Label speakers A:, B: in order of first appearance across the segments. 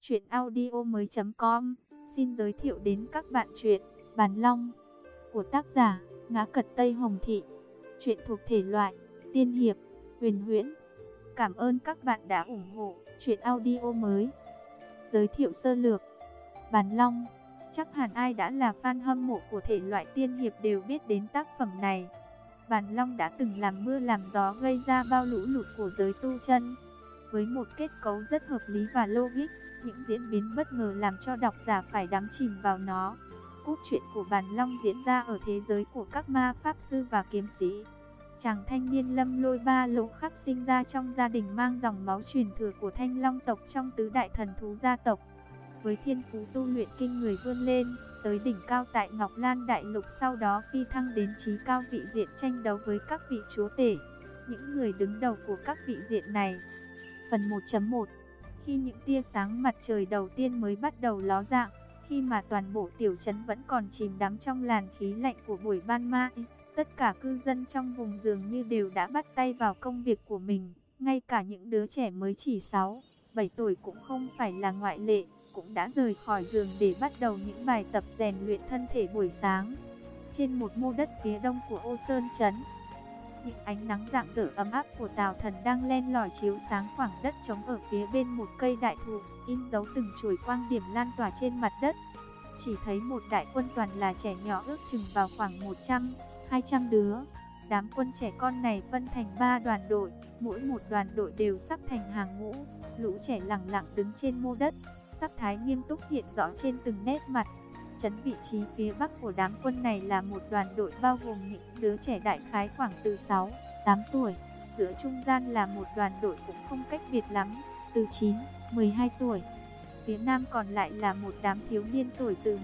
A: Truyệnaudiomoi.com xin giới thiệu đến các bạn truyện Bàn Long của tác giả Ngã Cật Tây Hồng Thị. Truyện thuộc thể loại tiên hiệp, huyền huyễn. Cảm ơn các bạn đã ủng hộ truyện audio mới. Giới thiệu sơ lược. Bàn Long, chắc hẳn ai đã là fan hâm mộ của thể loại tiên hiệp đều biết đến tác phẩm này. Bàn Long đã từng làm mưa làm gió gây ra bao lũ lụt của giới tu chân. Với một kết cấu rất hợp lý và logic, những diễn biến bất ngờ làm cho độc giả phải đắm chìm vào nó. Cốt truyện của Bàn Long diễn ra ở thế giới của các ma pháp sư và kiếm sĩ. Chàng thanh niên Lâm Lôi Ba Lỗ Khắc sinh ra trong gia đình mang dòng máu truyền thừa của Thanh Long tộc trong tứ đại thần thú gia tộc. Với thiên phú tu luyện kinh người vươn lên tới đỉnh cao tại Ngọc Lan Đại Lục, sau đó phi thăng đến chí cao vị diện tranh đấu với các vị chúa tể, những người đứng đầu của các vị diện này. Phần 1.1. Khi những tia sáng mặt trời đầu tiên mới bắt đầu ló dạng, khi mà toàn bộ tiểu trấn vẫn còn chìm đắm trong làn khí lạnh của buổi ban mai, tất cả cư dân trong vùng dường như đều đã bắt tay vào công việc của mình, ngay cả những đứa trẻ mới chỉ 6, 7 tuổi cũng không phải là ngoại lệ, cũng đã rời khỏi giường để bắt đầu những bài tập rèn luyện thân thể buổi sáng. Trên một mô đất phía đông của Ô Sơn trấn, những ánh nắng rạng rỡ ấm áp của Tào Thần đang len lỏi chiếu sáng khoảng đất trống ở phía bên một cây đại thụ, in dấu từng chùm quang điểm lan tỏa trên mặt đất. Chỉ thấy một đại quân toàn là trẻ nhỏ, ước chừng vào khoảng 100-200 đứa. Đám quân trẻ con này phân thành 3 đoàn đội, mỗi một đoàn đội đều sắp thành hàng ngũ. Lũ trẻ lặng lặng đứng trên mô đất, sắc thái nghiêm túc hiện rõ trên từng nét mặt. Trấn vị trí phía bắc của đám quân này là một đoàn đội bao gồm những đứa trẻ đại khái khoảng từ 6-8 tuổi. Giữa trung gian là một đoàn đội cũng không cách biệt lắm, từ 9-12 tuổi. Phía nam còn lại là một đám thiếu niên tuổi từ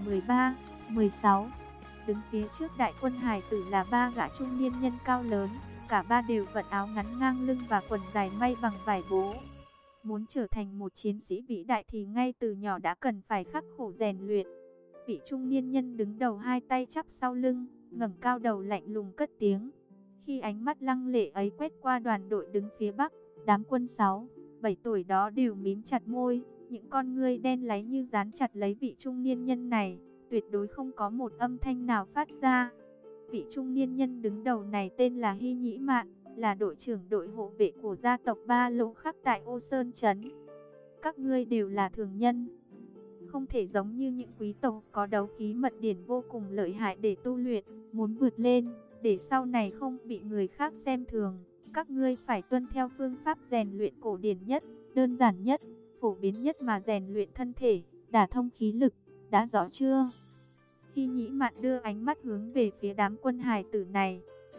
A: 13-16. Đứng phía trước đại quân hài tử là 3 gã trung niên nhân cao lớn, cả ba đều vận áo ngắn ngang lưng và quần dài may bằng vải bố. Muốn trở thành một chiến sĩ vĩ đại thì ngay từ nhỏ đã cần phải khắc khổ rèn luyện. Vị trung niên nhân đứng đầu hai tay chắp sau lưng, ngẩng cao đầu lạnh lùng cất tiếng. Khi ánh mắt lăng lệ ấy quét qua đoàn đội đứng phía bắc, đám quân 6-7 tuổi đó đều mím chặt môi, những con ngươi đen láy như dán chặt lấy vị trung niên nhân này, tuyệt đối không có một âm thanh nào phát ra. Vị trung niên nhân đứng đầu này tên là Hy Nhĩ Mạn, là đội trưởng đội hộ vệ của gia tộc Ba Lỗ Khắc tại Ô Sơn trấn. Các ngươi đều là thường nhân, không thể giống như những quý tộc có đấu khí mật điển vô cùng lợi hại để tu luyện, muốn vượt lên, để sau này không bị người khác xem thường. Các ngươi phải tuân theo phương pháp rèn luyện cổ điển nhất, đơn giản nhất, phổ biến nhất mà rèn luyện thân thể, đả thông khí lực, đã rõ chưa? Hy Nhĩ Mạn đưa ánh mắt hướng về phía đám quân hài tử này.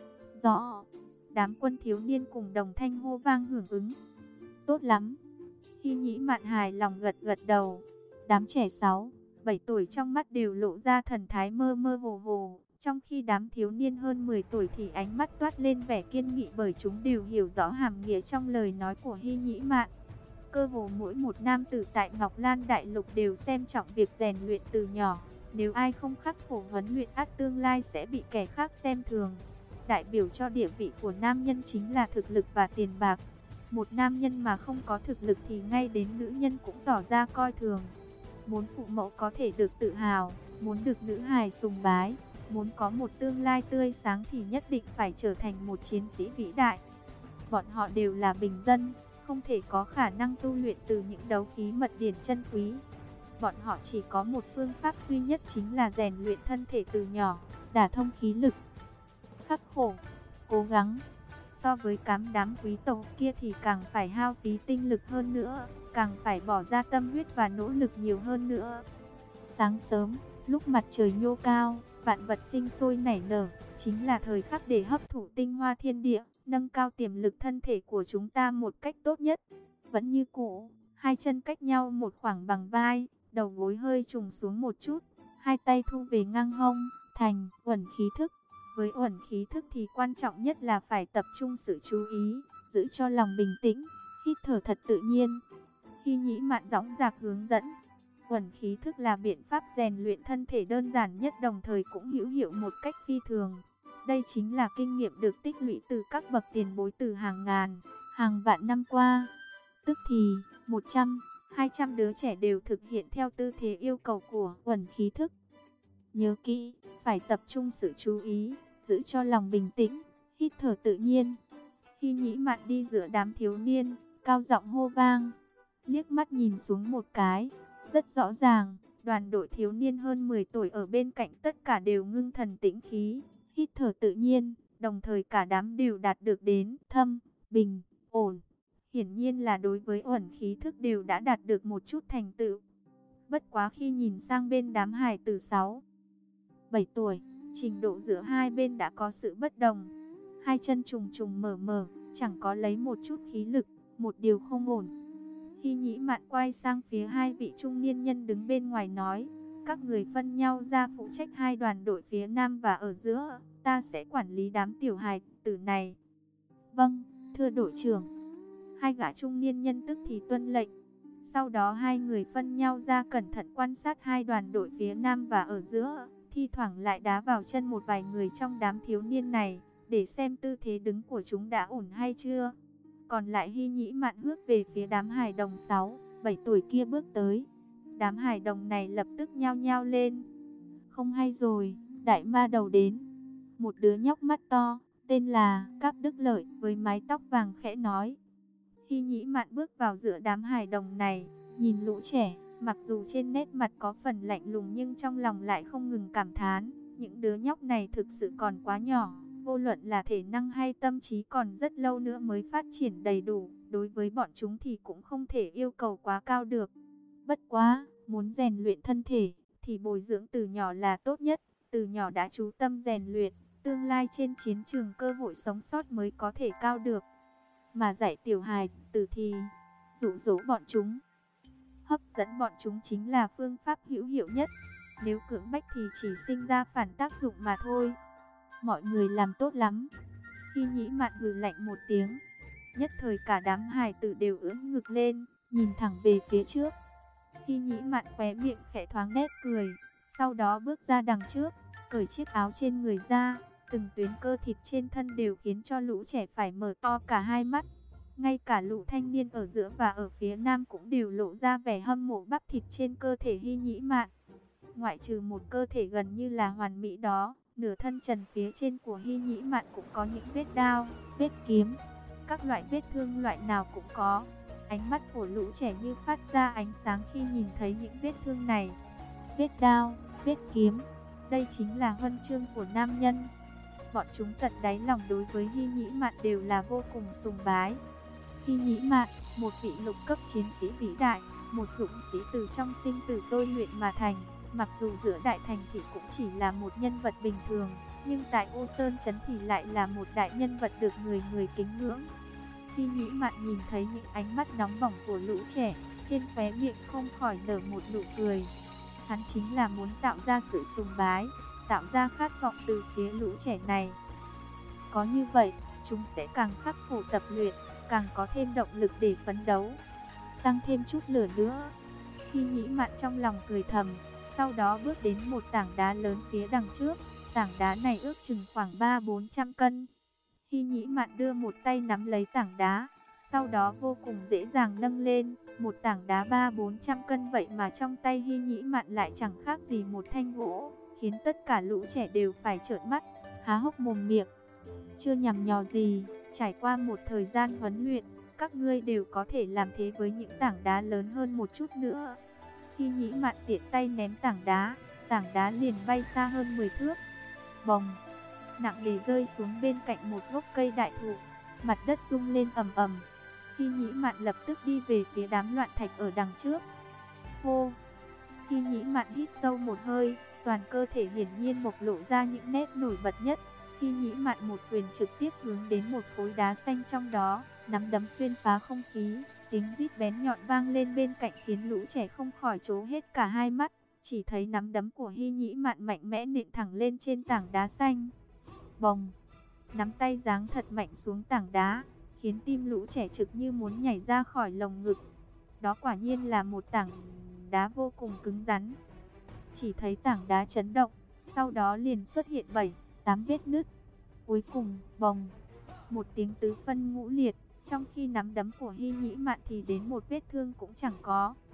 A: Rõ. Đám quân thiếu niên cùng đồng thanh hô vang hưởng ứng. Tốt lắm. Hy Nhĩ Mạn hài lòng gật gật đầu. Đám trẻ 6-7 tuổi trong mắt đều lộ ra thần thái mơ mơ hồ hồ, trong khi đám thiếu niên hơn 10 tuổi thì ánh mắt toát lên vẻ kiên nghị, bởi chúng đều hiểu rõ hàm nghĩa trong lời nói của Hy Nhĩ Mạn. Cơ hồ mỗi một nam tử tại Ngọc Lan Đại Lục đều xem trọng việc rèn luyện từ nhỏ. Nếu ai không khắc khổ huấn luyện ắt tương lai sẽ bị kẻ khác xem thường. Đại biểu cho địa vị của nam nhân chính là thực lực và tiền bạc. Một nam nhân mà không có thực lực thì ngay đến nữ nhân cũng tỏ ra coi thường. Muốn phụ mẫu có thể được tự hào, muốn được nữ hài sùng bái, muốn có một tương lai tươi sáng thì nhất định phải trở thành một chiến sĩ vĩ đại. Bọn họ đều là bình dân, không thể có khả năng tu luyện từ những đấu khí mật điển chân quý. Bọn họ chỉ có một phương pháp duy nhất, chính là rèn luyện thân thể từ nhỏ, đả thông khí lực. Khắc khổ, cố gắng. So với đám quý tộc kia thì càng phải hao phí tinh lực hơn nữa, càng phải bỏ ra tâm huyết và nỗ lực nhiều hơn nữa. Sáng sớm, lúc mặt trời nhô cao, vạn vật sinh sôi nảy nở, chính là thời khắc để hấp thụ tinh hoa thiên địa, nâng cao tiềm lực thân thể của chúng ta một cách tốt nhất. Vẫn như cũ, hai chân cách nhau một khoảng bằng vai, đầu gối hơi trùng xuống một chút, hai tay thu về ngang hông, thành uẩn khí thức. Với uẩn khí thức thì quan trọng nhất là phải tập trung sự chú ý, giữ cho lòng bình tĩnh, hít thở thật tự nhiên. Hy Nhĩ Mạn dõng dạc hướng dẫn. Uẩn khí thức là biện pháp rèn luyện thân thể đơn giản nhất, đồng thời cũng hữu hiệu một cách phi thường. Đây chính là kinh nghiệm được tích lũy từ các bậc tiền bối từ hàng ngàn, hàng vạn năm qua. Tức thì, 100, 200 đứa trẻ đều thực hiện theo tư thế yêu cầu của Uẩn Khí Thức. Nhớ kỹ, phải tập trung sự chú ý, giữ cho lòng bình tĩnh, hít thở tự nhiên. Hy Nhĩ Mạn đi giữa đám thiếu niên, cao giọng hô vang, liếc mắt nhìn xuống một cái, rất rõ ràng, đoàn đội thiếu niên hơn 10 tuổi ở bên cạnh tất cả đều ngưng thần tĩnh khí, hít thở tự nhiên, đồng thời cả đám đều đạt được đến thâm, bình, ổn. Hiển nhiên là đối với Uẩn Khí Thức đều đã đạt được một chút thành tựu. Bất quá khi nhìn sang bên đám hài tử 6, 7 tuổi, trình độ giữa hai bên đã có sự bất đồng. Hai chân trùng trùng mở mở, chẳng có lấy một chút khí lực, một điều không ổn. Hy Nhĩ Mạn quay sang phía hai vị trung niên nhân đứng bên ngoài nói, các người phân nhau ra phụ trách hai đoàn đội phía nam và ở giữa, ta sẽ quản lý đám tiểu hài tử này. Vâng, thưa đội trưởng. Hai gã trung niên nhân tức thì tuân lệnh. Sau đó hai người phân nhau ra cẩn thận quan sát hai đoàn đội phía nam và ở giữa, thi thoảng lại đá vào chân một vài người trong đám thiếu niên này, để xem tư thế đứng của chúng đã ổn hay chưa. Còn lại Hy Nhĩ Mạn hướng về phía đám hài đồng 6, 7 tuổi kia bước tới. Đám hài đồng này lập tức nhao nhao lên. Không hay rồi, đại ma đầu đến. Một đứa nhóc mắt to, tên là Cáp Đức Lợi với mái tóc vàng khẽ nói. Hy Nhĩ Mạn bước vào giữa đám hài đồng này, nhìn lũ trẻ, mặc dù trên nét mặt có phần lạnh lùng nhưng trong lòng lại không ngừng cảm thán. Những đứa nhóc này thực sự còn quá nhỏ, vô luận là thể năng hay tâm trí còn rất lâu nữa mới phát triển đầy đủ. Đối với bọn chúng thì cũng không thể yêu cầu quá cao được. Bất quá, muốn rèn luyện thân thể, thì bồi dưỡng từ nhỏ là tốt nhất. Từ nhỏ đã chú tâm rèn luyện, tương lai trên chiến trường cơ hội sống sót mới có thể cao được. Mà dạy tiểu hài tử thì dụ dỗ bọn chúng, hấp dẫn bọn chúng chính là phương pháp hữu hiệu nhất. Nếu cưỡng bách thì chỉ sinh ra phản tác dụng mà thôi. Mọi người làm tốt lắm. Hy Nhĩ Mạn hừ lạnh một tiếng. Nhất thời cả đám hài tử đều ưỡn ngực lên, nhìn thẳng về phía trước. Hy Nhĩ Mạn khóe miệng khẽ thoáng nét cười, sau đó bước ra đằng trước, cởi chiếc áo trên người ra. Từng tuyến cơ thịt trên thân đều khiến cho lũ trẻ phải mở to cả hai mắt. Ngay cả lũ thanh niên ở giữa và ở phía nam cũng đều lộ ra vẻ hâm mộ bắp thịt trên cơ thể Hy Nhĩ Mạn. Ngoại trừ một cơ thể gần như là hoàn mỹ đó, nửa thân trần phía trên của Hy Nhĩ Mạn cũng có những vết đao, vết kiếm, các loại vết thương loại nào cũng có. Ánh mắt của lũ trẻ như phát ra ánh sáng khi nhìn thấy những vết thương này. Vết đao, vết kiếm, đây chính là huân chương của nam nhân. Bọn chúng tận đáy lòng đối với Hy Nhĩ Mạn đều là vô cùng sùng bái. Hy Nhĩ Mạn, một vị lục cấp chiến sĩ vĩ đại, một dũng sĩ từ trong sinh tử tôi luyện mà thành. Mặc dù giữa đại thành thì cũng chỉ là một nhân vật bình thường, nhưng tại Ô Sơn Trấn thì lại là một đại nhân vật được người người kính ngưỡng. Hy Nhĩ Mạn nhìn thấy những ánh mắt nóng bỏng của lũ trẻ, trên khóe miệng không khỏi nở một nụ cười. Hắn chính là muốn tạo ra sự sùng bái, tạo ra khát vọng từ phía lũ trẻ này. Có như vậy, chúng sẽ càng khắc khổ tập luyện, càng có thêm động lực để phấn đấu, tăng thêm chút lửa nữa. Hy Nhĩ Mạn trong lòng cười thầm, sau đó bước đến một tảng đá lớn phía đằng trước. Tảng đá này ước chừng khoảng 300-400 cân. Hy Nhĩ Mạn đưa một tay nắm lấy tảng đá, sau đó vô cùng dễ dàng nâng lên. Một tảng đá 300-400 cân vậy mà trong tay Hy Nhĩ Mạn lại chẳng khác gì một thanh gỗ, khiến tất cả lũ trẻ đều phải trợn mắt, há hốc mồm miệng. Chưa nhằm nhò gì, trải qua một thời gian huấn luyện, các ngươi đều có thể làm thế với những tảng đá lớn hơn một chút nữa. Hy Nhĩ Mạn tiện tay ném tảng đá liền bay xa hơn 10 thước. Bồng, nặng nề rơi xuống bên cạnh một gốc cây đại thụ, mặt đất rung lên ầm ầm. Hy Nhĩ Mạn lập tức đi về phía đám loạn thạch ở đằng trước. Hô! Hy Nhĩ Mạn hít sâu một hơi, toàn cơ thể hiển nhiên bộc lộ ra những nét nổi bật nhất. Hy Nhĩ Mạn một quyền trực tiếp hướng đến một khối đá xanh trong đó, nắm đấm xuyên phá không khí, tiếng rít bén nhọn vang lên bên cạnh khiến lũ trẻ không khỏi trố hết cả hai mắt. Chỉ thấy nắm đấm của Hy Nhĩ Mạn mạnh mẽ nện thẳng lên trên tảng đá xanh. Bồng! Nắm tay giáng thật mạnh xuống tảng đá, khiến tim lũ trẻ trực như muốn nhảy ra khỏi lồng ngực. Đó quả nhiên là một tảng đá vô cùng cứng rắn. Chỉ thấy tảng đá chấn động, sau đó liền xuất hiện 7-8 vết nứt. Cuối cùng, bồng! Một tiếng tứ phân ngũ liệt, trong khi nắm đấm của Hy Nhĩ Mạn thì đến một vết thương cũng chẳng có.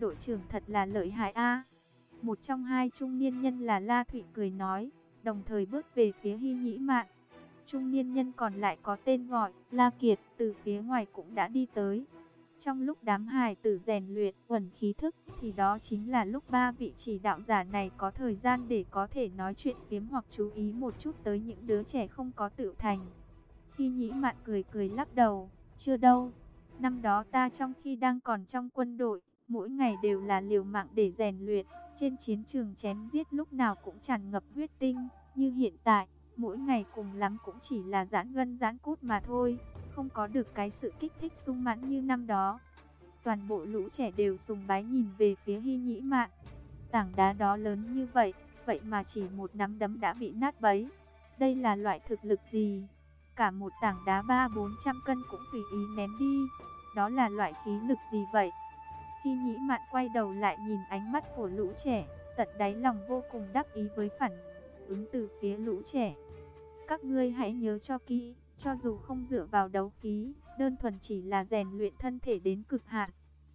A: đội trưởng thật là lợi hại a. Một trong hai trung niên nhân là La Thụy cười nói, đồng thời bước về phía Hy Nhĩ Mạn. Trung niên nhân còn lại có tên gọi La Kiệt từ phía ngoài cũng đã đi tới. Trong lúc đám hài tử rèn luyện uẩn khí thức thì đó chính là lúc ba vị chỉ đạo giả này có thời gian để có thể nói chuyện phiếm hoặc chú ý một chút tới những đứa trẻ không có tự thành. Hy Nhĩ Mạn cười cười lắc đầu, chưa đâu. Năm đó ta trong khi đang còn trong quân đội, mỗi ngày đều là liều mạng để rèn luyện, trên chiến trường chém giết lúc nào cũng tràn ngập huyết tinh, như hiện tại, mỗi ngày cùng lắm cũng chỉ là giãn gân giãn cốt mà thôi, không có được cái sự kích thích sung mãn như năm đó. Toàn bộ lũ trẻ đều sùng bái nhìn về phía Hy Nhĩ Mạn. Tảng đá đó lớn như vậy, vậy mà chỉ một nắm đấm đã bị nát bấy. Đây là loại thực lực gì? Cả một tảng đá 300-400 cân cũng tùy ý ném đi. Đó là loại khí lực gì vậy? Hy Nhĩ Mạn quay đầu lại nhìn ánh mắt của lũ trẻ, tận đáy lòng vô cùng đắc ý với phản ứng từ phía lũ trẻ. Các ngươi hãy nhớ cho kỹ, cho dù không dựa vào đấu khí, đơn thuần chỉ là rèn luyện thân thể đến cực hạn,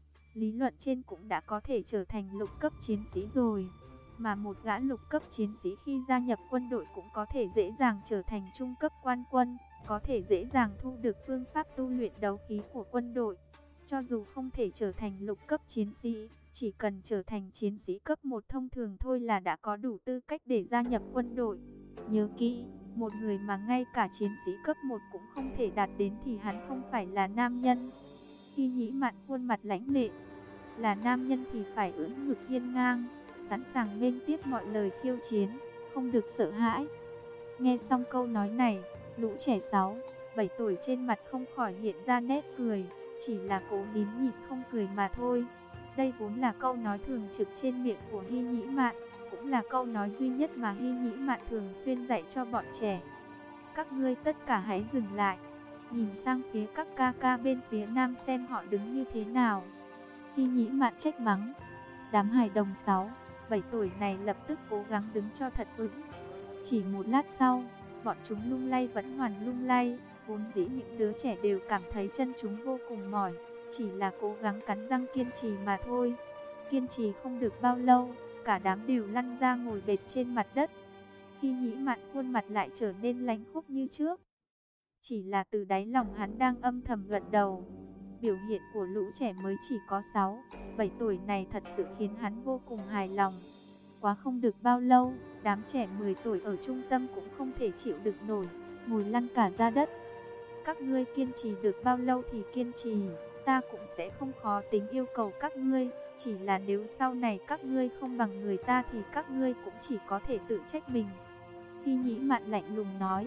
A: lý luận trên cũng đã có thể trở thành lục cấp chiến sĩ rồi. Mà một gã lục cấp chiến sĩ khi gia nhập quân đội cũng có thể dễ dàng trở thành trung cấp quan quân, có thể dễ dàng thu được phương pháp tu luyện đấu khí của quân đội. Cho dù không thể trở thành lục cấp chiến sĩ, chỉ cần trở thành chiến sĩ cấp 1 thông thường thôi là đã có đủ tư cách để gia nhập quân đội. Nhớ kỹ, một người mà ngay cả chiến sĩ cấp 1 cũng không thể đạt đến thì hắn không phải là nam nhân. Hy Nhĩ Mạn khuôn mặt lãnh lệ, là nam nhân thì phải ưỡn ngực hiên ngang, sẵn sàng nghênh tiếp mọi lời khiêu chiến, không được sợ hãi. Nghe xong câu nói này, lũ trẻ 6-7 tuổi trên mặt không khỏi hiện ra nét cười, chỉ là cố nín nhịn không cười mà thôi. Đây vốn là câu nói thường trực trên miệng của Hy Nhĩ Mạn, cũng là câu nói duy nhất mà Hy Nhĩ Mạn thường xuyên dạy cho bọn trẻ. Các ngươi tất cả hãy dừng lại, nhìn sang phía các ca ca bên phía nam xem họ đứng như thế nào. Hy Nhĩ Mạn trách mắng. Đám hài đồng 6-7 tuổi này lập tức cố gắng đứng cho thật vững. Chỉ một lát sau, bọn chúng lung lay vẫn hoàn lung lay. Vốn dĩ những đứa trẻ đều cảm thấy chân chúng vô cùng mỏi, chỉ là cố gắng cắn răng kiên trì mà thôi. Kiên trì không được bao lâu, cả đám đều lăn ra ngồi bệt trên mặt đất. Hy Nhĩ Mạn khuôn mặt lại trở nên lãnh khốc như trước. Chỉ là từ đáy lòng hắn đang âm thầm gật đầu. Biểu hiện của lũ trẻ mới chỉ có 6-7 tuổi này thật sự khiến hắn vô cùng hài lòng. Quá không được bao lâu, đám trẻ 10 tuổi ở trung tâm cũng không thể chịu được nổi, ngồi lăn cả ra đất. Các ngươi kiên trì được bao lâu thì kiên trì, ta cũng sẽ không khó tính yêu cầu các ngươi. Chỉ là nếu sau này các ngươi không bằng người ta thì các ngươi cũng chỉ có thể tự trách mình. Hy Nhĩ Mạn lạnh lùng nói.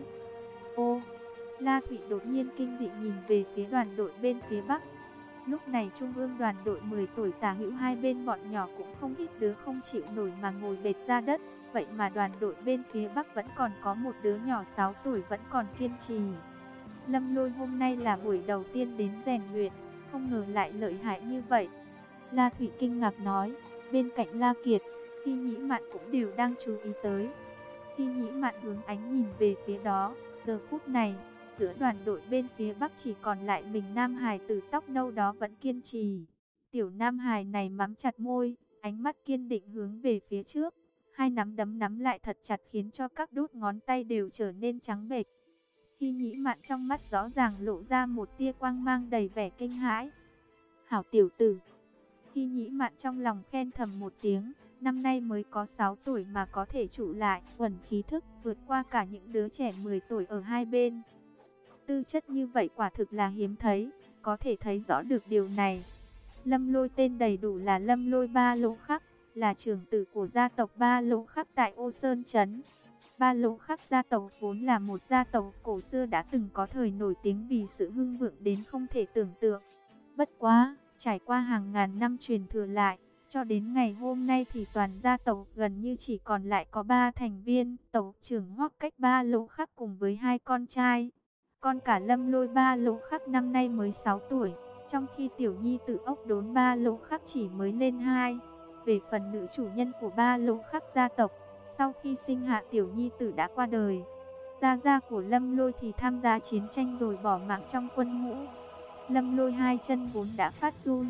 A: Ô, La Thụy đột nhiên kinh dị nhìn về phía đoàn đội bên phía Bắc. Lúc này trung ương đoàn đội 10 tuổi tả hữu hai bên bọn nhỏ cũng không ít đứa không chịu nổi mà ngồi bệt ra đất. Vậy mà đoàn đội bên phía Bắc vẫn còn có một đứa nhỏ 6 tuổi vẫn còn kiên trì. Lâm Lôi hôm nay là buổi đầu tiên đến rèn luyện, không ngờ lại lợi hại như vậy. La Thụy kinh ngạc nói, bên cạnh La Kiệt, Hy Nhĩ Mạn cũng đều đang chú ý tới. Hy Nhĩ Mạn hướng ánh nhìn về phía đó, giờ phút này, giữa đoàn đội bên phía Bắc chỉ còn lại mình nam hài tử tóc nâu đó vẫn kiên trì. Tiểu nam hài này mắm chặt môi, ánh mắt kiên định hướng về phía trước. Hai nắm đấm nắm lại thật chặt khiến cho các đốt ngón tay đều trở nên trắng bệch. Hy Nhĩ Mạn trong mắt rõ ràng lộ ra một tia quang mang đầy vẻ kinh hãi. Hảo tiểu tử. Hy Nhĩ Mạn trong lòng khen thầm một tiếng, năm nay mới có 6 tuổi mà có thể trụ lại uẩn khí thức vượt qua cả những đứa trẻ 10 tuổi ở hai bên. Tư chất như vậy quả thực là hiếm thấy, có thể thấy rõ được điều này. Lâm Lôi tên đầy đủ là Lâm Lôi Ba Lỗ Khắc, là trưởng tử của gia tộc Ba Lỗ Khắc tại Ô Sơn Trấn. Ba Lỗ Khắc gia tộc vốn là một gia tộc cổ xưa đã từng có thời nổi tiếng vì sự hưng vượng đến không thể tưởng tượng. Bất quá, trải qua hàng ngàn năm truyền thừa lại, cho đến ngày hôm nay thì toàn gia tộc gần như chỉ còn lại có 3 thành viên. Tộc trưởng Hoắc Cách Ba Lỗ Khắc cùng với 2 con trai. Con cả Lâm Lôi Ba Lỗ Khắc năm nay mới 6 tuổi, trong khi tiểu nhi tử Ốc Đốn Ba Lỗ Khắc chỉ mới lên 2. Về phần nữ chủ nhân của Ba Lỗ Khắc gia tộc, sau khi sinh hạ tiểu nhi tử đã qua đời. Gia gia của Lâm Lôi thì tham gia chiến tranh rồi bỏ mạng trong quân ngũ. Lâm Lôi hai chân vốn đã phát run,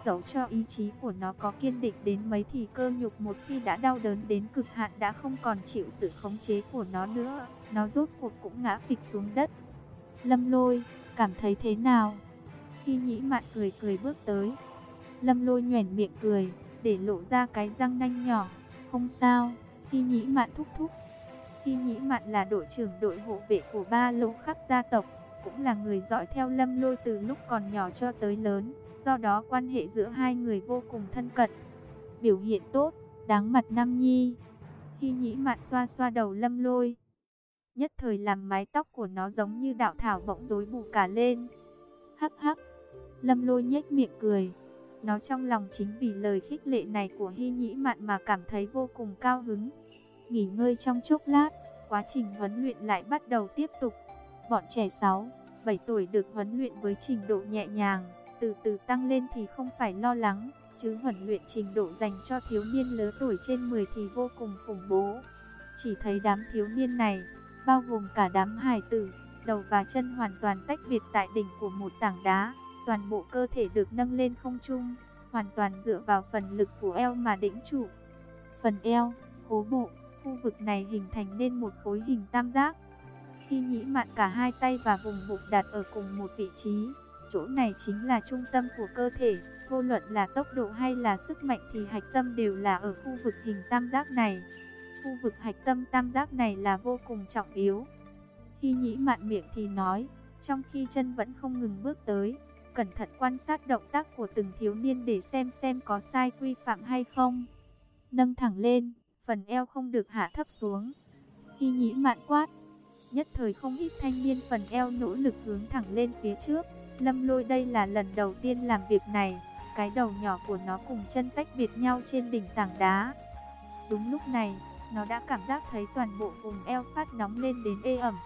A: dẫu cho ý chí của nó có kiên định đến mấy thì cơ nhục một khi đã đau đớn đến cực hạn đã không còn chịu sự khống chế của nó nữa. Nó rốt cuộc cũng ngã phịch xuống đất. Lâm Lôi, cảm thấy thế nào? Hy Nhĩ Mạn cười cười bước tới. Lâm Lôi nhoẻn miệng cười, để lộ ra cái răng nanh nhỏ. Không sao, Hy Nhĩ Mạn thúc thúc. Hy Nhĩ Mạn là đội trưởng đội hộ vệ của Ba Lô Khắc gia tộc, cũng là người dõi theo Lâm Lôi từ lúc còn nhỏ cho tới lớn, do đó quan hệ giữa hai người vô cùng thân cận. Biểu hiện tốt, đáng mặt Nam Nhi. Hy Nhĩ Mạn xoa xoa đầu Lâm Lôi, nhất thời làm mái tóc của nó giống như đạo thảo bỗng rối bù cả lên. Hắc hắc, Lâm Lôi nhếch miệng cười. Nó trong lòng chính vì lời khích lệ này của Hy Nhĩ Mạn mà cảm thấy vô cùng cao hứng. Nghỉ ngơi trong chốc lát, quá trình huấn luyện lại bắt đầu tiếp tục. Bọn trẻ 6, 7 tuổi được huấn luyện với trình độ nhẹ nhàng, từ từ tăng lên thì không phải lo lắng, chứ huấn luyện trình độ dành cho thiếu niên lứa tuổi trên 10 thì vô cùng khủng bố. Chỉ thấy đám thiếu niên này, bao gồm cả đám hài tử, đầu và chân hoàn toàn tách biệt tại đỉnh của một tảng đá, toàn bộ cơ thể được nâng lên không trung, hoàn toàn dựa vào phần lực của eo mà đĩnh trụ. Phần eo, khố bộ, khu vực này hình thành nên một khối hình tam giác. Hy Nhĩ Mạn cả hai tay và vùng bụng đặt ở cùng một vị trí, chỗ này chính là trung tâm của cơ thể, vô luận là tốc độ hay là sức mạnh thì hạch tâm đều là ở khu vực hình tam giác này. Khu vực hạch tâm tam giác này là vô cùng trọng yếu. Hy Nhĩ Mạn miệng thì nói, trong khi chân vẫn không ngừng bước tới, cẩn thận quan sát động tác của từng thiếu niên để xem có sai quy phạm hay không. Nâng thẳng lên, phần eo không được hạ thấp xuống. Hy Nhĩ Mạn quát. Nhất thời không ít thanh niên phần eo nỗ lực hướng thẳng lên phía trước. Lâm Lôi đây là lần đầu tiên làm việc này, cái đầu nhỏ của nó cùng chân tách biệt nhau trên đỉnh tảng đá. Đúng lúc này, nó đã cảm giác thấy toàn bộ vùng eo phát nóng lên đến ê ẩm.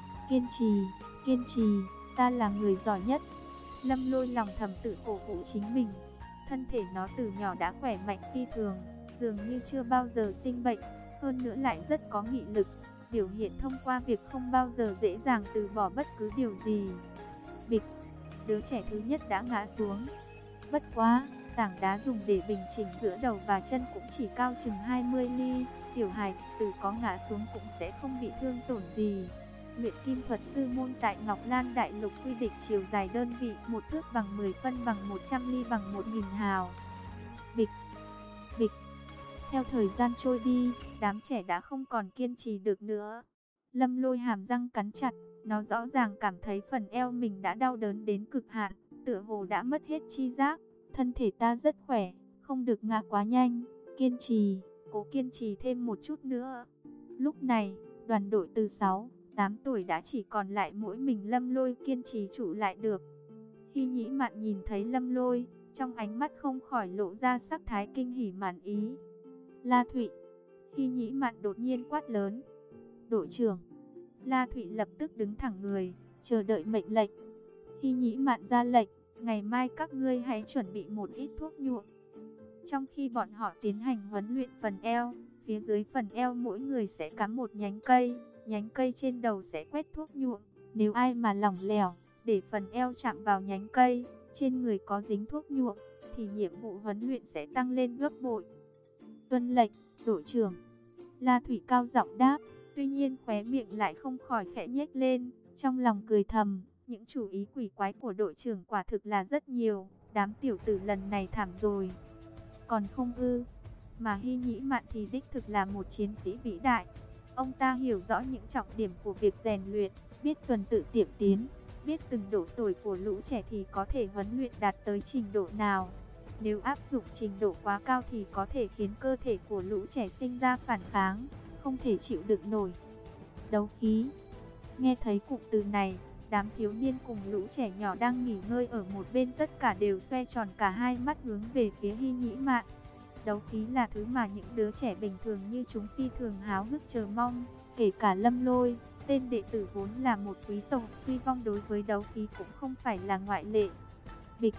A: Kiên trì, ta là người giỏi nhất. Lâm Lôi lòng thầm tự cổ vũ chính mình. Thân thể nó từ nhỏ đã khỏe mạnh phi thường, dường như chưa bao giờ sinh bệnh, hơn nữa lại rất có nghị lực, biểu hiện thông qua việc không bao giờ dễ dàng từ bỏ bất cứ điều gì. Bịch, đứa trẻ thứ nhất đã ngã xuống. Bất quá, tảng đá dùng để bình chỉnh giữa đầu và chân cũng chỉ cao chừng 20 ly, tiểu hài tử có ngã xuống cũng sẽ không bị thương tổn gì. Luyện kim thuật sư môn tại Ngọc Lan Đại Lục quy định chiều dài đơn vị, 1 thước bằng 10 phân bằng 100 ly bằng 1000 hào. Bịch, bịch. Theo thời gian trôi đi, đám trẻ đã không còn kiên trì được nữa. Lâm Lôi hàm răng cắn chặt, nó rõ ràng cảm thấy phần eo mình đã đau đớn đến cực hạn, tựa hồ đã mất hết chi giác. Thân thể ta rất khỏe, không được ngã quá nhanh, kiên trì, cố kiên trì thêm một chút nữa. Lúc này, đoàn đội từ 6, 8 tuổi đã chỉ còn lại mỗi mình Lâm Lôi kiên trì trụ lại được. Hy Nhĩ Mạn nhìn thấy Lâm Lôi, trong ánh mắt không khỏi lộ ra sắc thái kinh hỉ mãn ý. La Thụy, Hy Nhĩ Mạn đột nhiên quát lớn. Đội trưởng. La Thụy lập tức đứng thẳng người, chờ đợi mệnh lệnh. Hy Nhĩ Mạn ra lệnh, ngày mai các ngươi hãy chuẩn bị một ít thuốc nhuộm. Trong khi bọn họ tiến hành huấn luyện phần eo, phía dưới phần eo mỗi người sẽ cắm một nhánh cây trên đầu sẽ quét thuốc nhuộm. Nếu ai mà lỏng lẻo, để phần eo chạm vào nhánh cây, trên người có dính thuốc nhuộm, thì nhiệm vụ huấn luyện sẽ tăng lên gấp bội. Tuân lệnh, đội trưởng. La Thụy cao giọng đáp, tuy nhiên khóe miệng lại không khỏi khẽ nhếch lên, trong lòng cười thầm, những chủ ý quỷ quái của đội trưởng quả thực là rất nhiều, đám tiểu tử lần này thảm rồi. Còn không ư? Mà Hy Nhĩ Mạn thì đích thực là một chiến sĩ vĩ đại. Ông ta hiểu rõ những trọng điểm của việc rèn luyện, biết tuần tự tiệm tiến, biết từng độ tuổi của lũ trẻ thì có thể huấn luyện đạt tới trình độ nào. Nếu áp dụng trình độ quá cao thì có thể khiến cơ thể của lũ trẻ sinh ra phản kháng, không thể chịu đựng nổi. Đấu khí. Nghe thấy cụm từ này, đám thiếu niên cùng lũ trẻ nhỏ đang nghỉ ngơi ở một bên tất cả đều xoe tròn cả hai mắt hướng về phía Hy Nhĩ Mạn. Đấu khí là thứ mà những đứa trẻ bình thường như chúng phi thường háo hức chờ mong, kể cả Lâm Lôi, tên đệ tử vốn là một quý tộc suy vong đối với đấu khí cũng không phải là ngoại lệ. Bịch.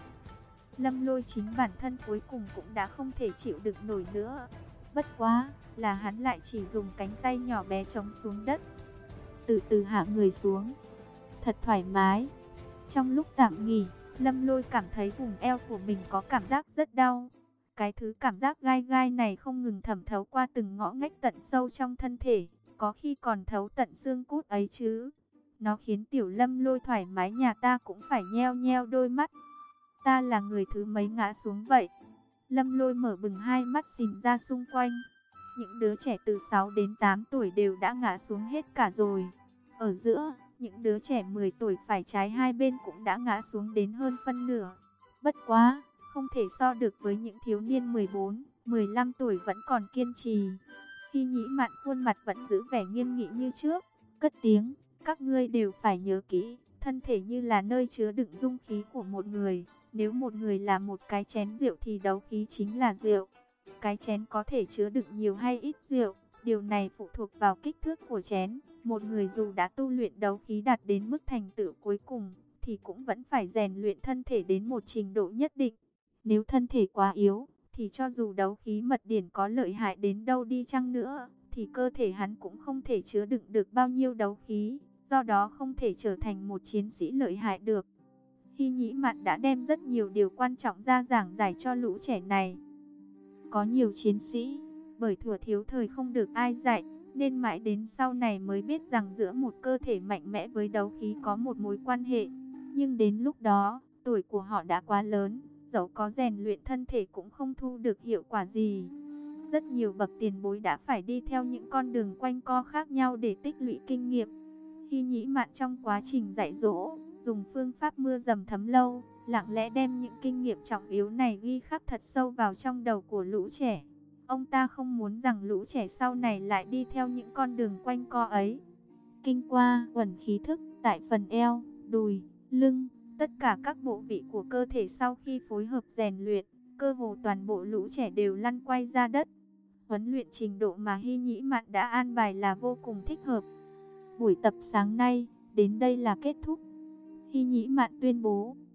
A: Lâm Lôi chính bản thân cuối cùng cũng đã không thể chịu đựng nổi nữa. Bất quá, là hắn lại chỉ dùng cánh tay nhỏ bé chống xuống đất. Từ từ hạ người xuống. Thật thoải mái. Trong lúc tạm nghỉ, Lâm Lôi cảm thấy vùng eo của mình có cảm giác rất đau. Cái thứ cảm giác gai gai này không ngừng thẩm thấu qua từng ngõ ngách tận sâu trong thân thể, có khi còn thấu tận xương cốt ấy chứ. Nó khiến Tiểu Lâm Lôi thoải mái, nhà ta cũng phải nheo nheo đôi mắt. Ta là người thứ mấy ngã xuống vậy? Lâm Lôi mở bừng hai mắt xìm ra xung quanh. Những đứa trẻ từ 6 đến 8 tuổi đều đã ngã xuống hết cả rồi. Ở giữa, những đứa trẻ 10 tuổi phải trái hai bên cũng đã ngã xuống đến hơn phân nửa. Bất quá, không thể so được với những thiếu niên 14, 15 tuổi vẫn còn kiên trì. Khi Nhĩ Mạn khuôn mặt vẫn giữ vẻ nghiêm nghị như trước, cất tiếng, các ngươi đều phải nhớ kỹ, thân thể như là nơi chứa đựng dung khí của một người. Nếu một người là một cái chén rượu thì đấu khí chính là rượu. Cái chén có thể chứa đựng nhiều hay ít rượu, điều này phụ thuộc vào kích thước của chén. Một người dù đã tu luyện đấu khí đạt đến mức thành tựu cuối cùng, thì cũng vẫn phải rèn luyện thân thể đến một trình độ nhất định. Nếu thân thể quá yếu, thì cho dù đấu khí mật điển có lợi hại đến đâu đi chăng nữa, thì cơ thể hắn cũng không thể chứa đựng được bao nhiêu đấu khí, do đó không thể trở thành một chiến sĩ lợi hại được. Hy Nhĩ Mạn đã đem rất nhiều điều quan trọng ra giảng giải cho lũ trẻ này. Có nhiều chiến sĩ, bởi thuở thiếu thời không được ai dạy, nên mãi đến sau này mới biết rằng giữa một cơ thể mạnh mẽ với đấu khí có một mối quan hệ. Nhưng đến lúc đó, tuổi của họ đã quá lớn, dẫu có rèn luyện thân thể cũng không thu được hiệu quả gì. Rất nhiều bậc tiền bối đã phải đi theo những con đường quanh co khác nhau để tích lũy kinh nghiệm. Hy Nhĩ Mạn trong quá trình dạy dỗ, dùng phương pháp mưa dầm thấm lâu, lặng lẽ đem những kinh nghiệm trọng yếu này ghi khắc thật sâu vào trong đầu của lũ trẻ. Ông ta không muốn rằng lũ trẻ sau này lại đi theo những con đường quanh co ấy. Kinh qua, uẩn khí thức, tại phần eo, đùi, lưng, tất cả các bộ vị của cơ thể sau khi phối hợp rèn luyện, cơ hồ toàn bộ lũ trẻ đều lăn quay ra đất. Huấn luyện trình độ mà Hy Nhĩ Mạn đã an bài là vô cùng thích hợp. Buổi tập sáng nay, đến đây là kết thúc. Hy Nhĩ Mạn tuyên bố,